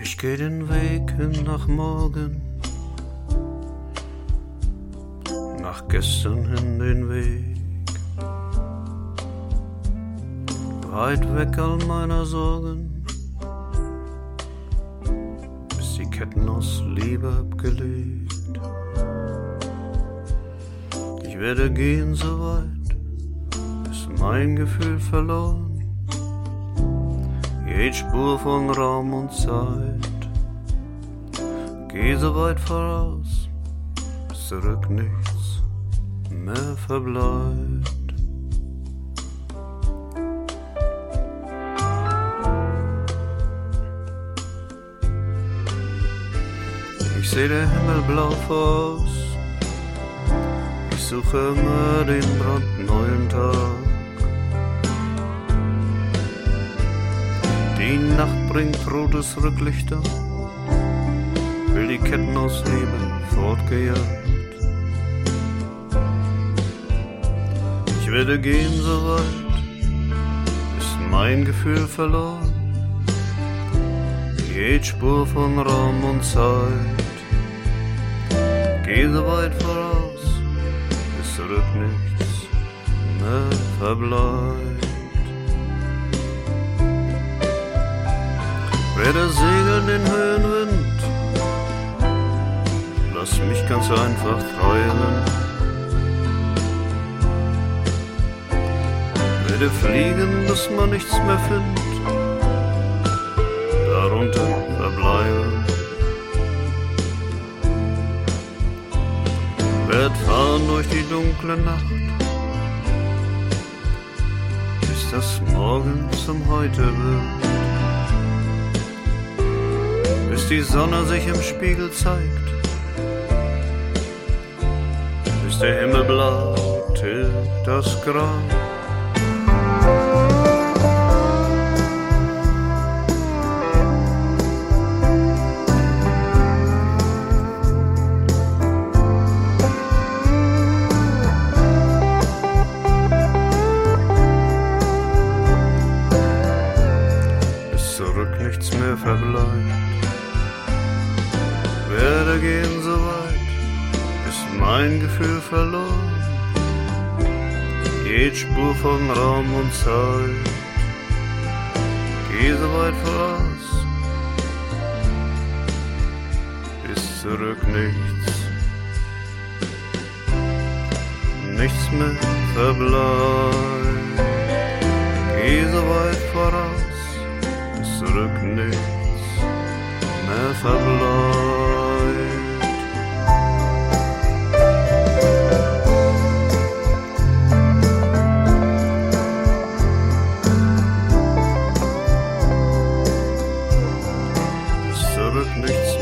Ich geh den Weg hin nach morgen, nach gestern hin den Weg, weit weg all meiner Sorgen, bis die Ketten aus Liebe abgelegt. Ich werde gehen so weit, bis mein Gefühl verloren, jede Spur von Raum und Zeit. Geh so weit voraus, bis zurück nichts mehr verbleibt. Ich seh der Himmel blau voraus, ich suche immer den brandneuen Tag. Die Nacht bringt rotes Rücklichter, will die Ketten aus Liebe fortgejagt. Ich werde gehen so weit, ist mein Gefühl verloren, jede Spur von Raum und Zeit. Geh so weit voraus, bis zurück nichts mehr verbleibt. Werde segeln den Höhenwind, lass mich ganz einfach träumen. Werde fliegen, bis man nichts mehr findet, darunter verbleiben. Werd fahren durch die dunkle Nacht, bis das Morgen zum Heute wird. Bis die Sonne sich im Spiegel zeigt, bis der Himmel blau tilgt das Grau. Bis zurück nichts mehr verbleibt. Werde gehen so weit, ist mein Gefühl verloren, jede Spur von Raum und Zeit. Geh so weit voraus, bis zurück nichts mehr verbleibt. Geh so weit voraus, bis zurück nichts mehr verbleibt. Nichts